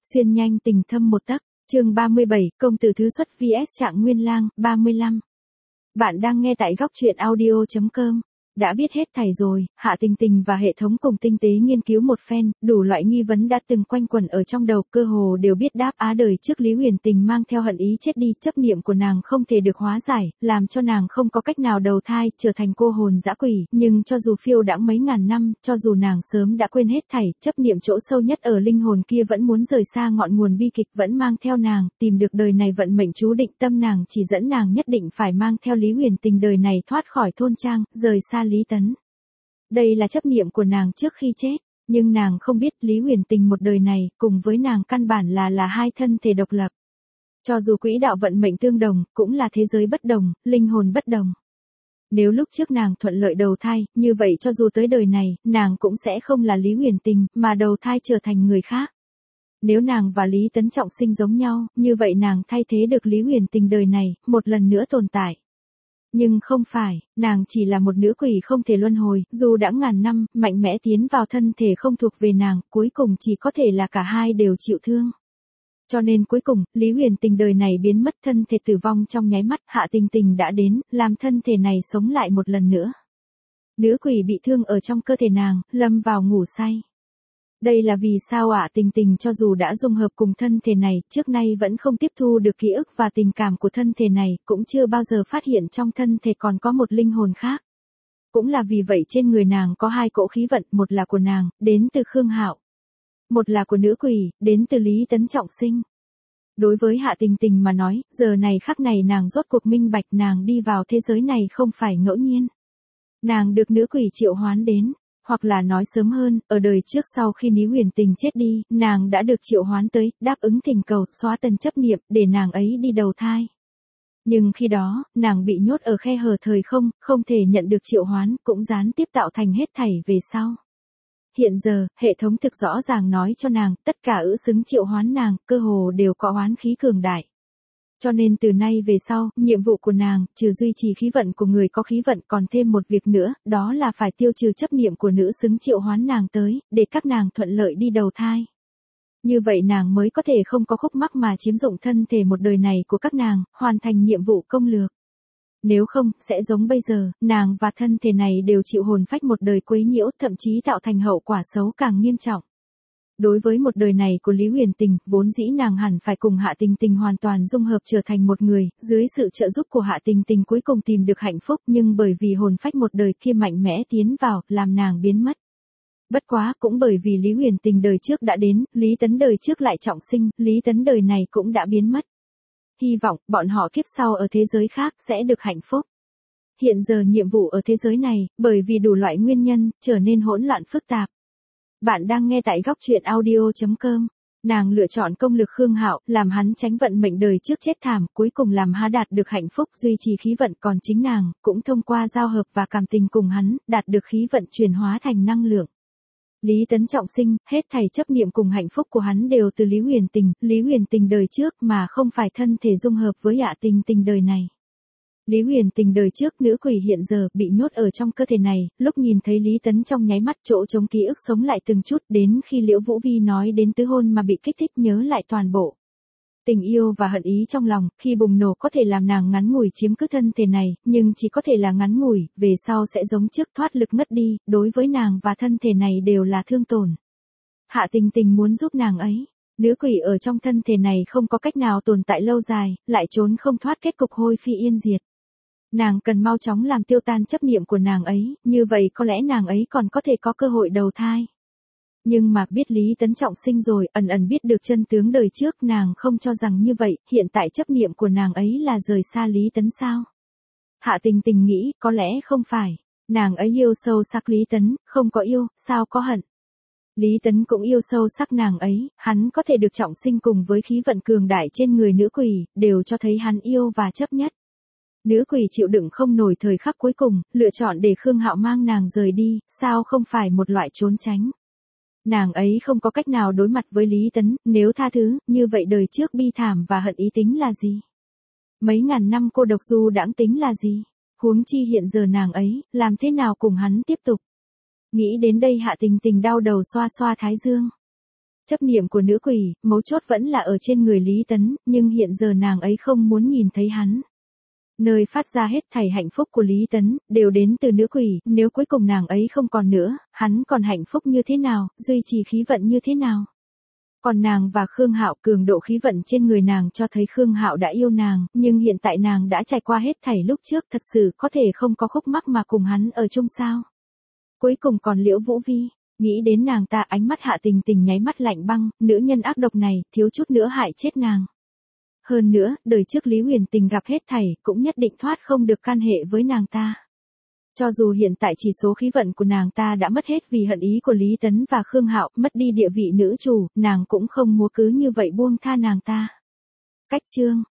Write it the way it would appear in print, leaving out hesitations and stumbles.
Xuyên nhanh tình thâm một tấc, chương 37, công tử thứ xuất vs Trạng Nguyên Lang, 35. Bạn đang nghe tại góc truyện audio.com. Đã biết hết thảy rồi, Hạ Tình Tình và hệ thống cùng tinh tế nghiên cứu một phen, đủ loại nghi vấn đã từng quanh quẩn ở trong đầu, cơ hồ đều biết đáp á. Đời trước Lý Huyền Tình mang theo hận ý chết đi, chấp niệm của nàng không thể được hóa giải, làm cho nàng không có cách nào đầu thai, trở thành cô hồn dã quỷ, nhưng cho dù phiêu đãng mấy ngàn năm, cho dù nàng sớm đã quên hết thảy, chấp niệm chỗ sâu nhất ở linh hồn kia vẫn muốn rời xa ngọn nguồn bi kịch, vẫn mang theo nàng, tìm được đời này vận mệnh chú định, tâm nàng chỉ dẫn nàng nhất định phải mang theo Lý Huyền Tình đời này thoát khỏi thôn trang, rời xa Lý Tấn. Đây là chấp niệm của nàng trước khi chết, nhưng nàng không biết Lý Huyền Tình một đời này, cùng với nàng căn bản là hai thân thể độc lập. Cho dù quỹ đạo vận mệnh tương đồng, cũng là thế giới bất đồng, linh hồn bất đồng. Nếu lúc trước nàng thuận lợi đầu thai, như vậy cho dù tới đời này, nàng cũng sẽ không là Lý Huyền Tình, mà đầu thai trở thành người khác. Nếu nàng và Lý Tấn trọng sinh giống nhau, như vậy nàng thay thế được Lý Huyền Tình đời này, một lần nữa tồn tại. Nhưng không phải, nàng chỉ là một nữ quỷ không thể luân hồi, dù đã ngàn năm, mạnh mẽ tiến vào thân thể không thuộc về nàng, cuối cùng chỉ có thể là cả hai đều chịu thương. Cho nên cuối cùng, Lý Huyền Tình đời này biến mất, thân thể tử vong trong nháy mắt, Hạ Tình Tình đã đến, làm thân thể này sống lại một lần nữa. Nữ quỷ bị thương ở trong cơ thể nàng, lâm vào ngủ say. Đây là vì sao Hạ Tình Tình cho dù đã dung hợp cùng thân thể này, trước nay vẫn không tiếp thu được ký ức và tình cảm của thân thể này, cũng chưa bao giờ phát hiện trong thân thể còn có một linh hồn khác. Cũng là vì vậy trên người nàng có hai cỗ khí vận, một là của nàng, đến từ Khương Hạo. Một là của nữ quỷ, đến từ Lý Tấn trọng sinh. Đối với Hạ Tình Tình mà nói, giờ này khắc này nàng rốt cuộc minh bạch, nàng đi vào thế giới này không phải ngẫu nhiên. Nàng được nữ quỷ triệu hoán đến. Hoặc là nói sớm hơn, ở đời trước sau khi Lý Huyền Tình chết đi, nàng đã được triệu hoán tới, đáp ứng thỉnh cầu, xóa tần chấp niệm, để nàng ấy đi đầu thai. Nhưng khi đó, nàng bị nhốt ở khe hở thời không, không thể nhận được triệu hoán, cũng gián tiếp tạo thành hết thảy về sau. Hiện giờ, hệ thống thực rõ ràng nói cho nàng, tất cả ữ xứng triệu hoán nàng, cơ hồ đều có oán khí cường đại. Cho nên từ nay về sau, nhiệm vụ của nàng, trừ duy trì khí vận của người có khí vận, còn thêm một việc nữa, đó là phải tiêu trừ chấp niệm của nữ xứng triệu hoán nàng tới, để các nàng thuận lợi đi đầu thai. Như vậy nàng mới có thể không có khúc mắc mà chiếm dụng thân thể một đời này của các nàng, hoàn thành nhiệm vụ công lược. Nếu không, sẽ giống bây giờ, nàng và thân thể này đều chịu hồn phách một đời quấy nhiễu, thậm chí tạo thành hậu quả xấu càng nghiêm trọng. Đối với một đời này của Lý Huyền Tình, vốn dĩ nàng hẳn phải cùng Hạ Tình Tình hoàn toàn dung hợp trở thành một người, dưới sự trợ giúp của Hạ Tình Tình cuối cùng tìm được hạnh phúc, nhưng bởi vì hồn phách một đời kia mạnh mẽ tiến vào, làm nàng biến mất. Bất quá, cũng bởi vì Lý Huyền Tình đời trước đã đến, Lý Tấn đời trước lại trọng sinh, Lý Tấn đời này cũng đã biến mất. Hy vọng, bọn họ kiếp sau ở thế giới khác, sẽ được hạnh phúc. Hiện giờ nhiệm vụ ở thế giới này, bởi vì đủ loại nguyên nhân, trở nên hỗn loạn phức tạp. Bạn đang nghe tại góc truyện audio.com. Nàng lựa chọn công lực Khương Hạo, làm hắn tránh vận mệnh đời trước chết thảm, cuối cùng làm hắn đạt được hạnh phúc, duy trì khí vận, còn chính nàng, cũng thông qua giao hợp và cảm tình cùng hắn, đạt được khí vận chuyển hóa thành năng lượng. Lý Tấn trọng sinh, hết thảy chấp niệm cùng hạnh phúc của hắn đều từ Lý Huyền Tình đời trước mà không phải thân thể dung hợp với Hạ Tình Tình đời này. Lý Huyền Tình đời trước nữ quỷ hiện giờ bị nhốt ở trong cơ thể này, lúc nhìn thấy Lý Tấn trong nháy mắt chỗ trống ký ức sống lại từng chút, đến khi Liễu Vũ Vi nói đến tứ hôn mà bị kích thích nhớ lại toàn bộ. Tình yêu và hận ý trong lòng, khi bùng nổ có thể làm nàng ngắn ngủi chiếm cứ thân thể này, nhưng chỉ có thể là ngắn ngủi, về sau sẽ giống trước thoát lực ngất đi, đối với nàng và thân thể này đều là thương tổn. Hạ Tình Tình muốn giúp nàng ấy. Nữ quỷ ở trong thân thể này không có cách nào tồn tại lâu dài, lại trốn không thoát kết cục hôi phi yên diệt. Nàng cần mau chóng làm tiêu tan chấp niệm của nàng ấy, như vậy có lẽ nàng ấy còn có thể có cơ hội đầu thai. Nhưng mà biết Lý Tấn trọng sinh rồi, ẩn ẩn biết được chân tướng đời trước, nàng không cho rằng như vậy, hiện tại chấp niệm của nàng ấy là rời xa Lý Tấn sao? Hạ Tình Tình nghĩ, có lẽ không phải. Nàng ấy yêu sâu sắc Lý Tấn, không có yêu, sao có hận? Lý Tấn cũng yêu sâu sắc nàng ấy, hắn có thể được trọng sinh cùng với khí vận cường đại trên người nữ quỷ, đều cho thấy hắn yêu và chấp nhất. Nữ quỷ chịu đựng không nổi thời khắc cuối cùng, lựa chọn để Khương Hạo mang nàng rời đi, sao không phải một loại trốn tránh. Nàng ấy không có cách nào đối mặt với Lý Tấn, nếu tha thứ, như vậy đời trước bi thảm và hận ý tính là gì? Mấy ngàn năm cô độc du đãng tính là gì? Huống chi hiện giờ nàng ấy, làm thế nào cùng hắn tiếp tục? Nghĩ đến đây Hạ Tình Tình đau đầu xoa xoa thái dương. Chấp niệm của nữ quỷ, mấu chốt vẫn là ở trên người Lý Tấn, nhưng hiện giờ nàng ấy không muốn nhìn thấy hắn. Nơi phát ra hết thảy hạnh phúc của Lý Tấn, đều đến từ nữ quỷ, nếu cuối cùng nàng ấy không còn nữa, hắn còn hạnh phúc như thế nào, duy trì khí vận như thế nào. Còn nàng và Khương Hạo, cường độ khí vận trên người nàng cho thấy Khương Hạo đã yêu nàng, nhưng hiện tại nàng đã trải qua hết thảy lúc trước, thật sự có thể không có khúc mắc mà cùng hắn ở chung sao. Cuối cùng còn Liễu Vũ Vi, nghĩ đến nàng ta, ánh mắt Hạ Tình Tình nháy mắt lạnh băng, nữ nhân ác độc này, thiếu chút nữa hại chết nàng. Hơn nữa, đời trước Lý Huyền Tình gặp hết thảy, cũng nhất định thoát không được can hệ với nàng ta. Cho dù hiện tại chỉ số khí vận của nàng ta đã mất hết vì hận ý của Lý Tấn và Khương Hạo, mất đi địa vị nữ chủ, nàng cũng không muốn cứ như vậy buông tha nàng ta. Cách chương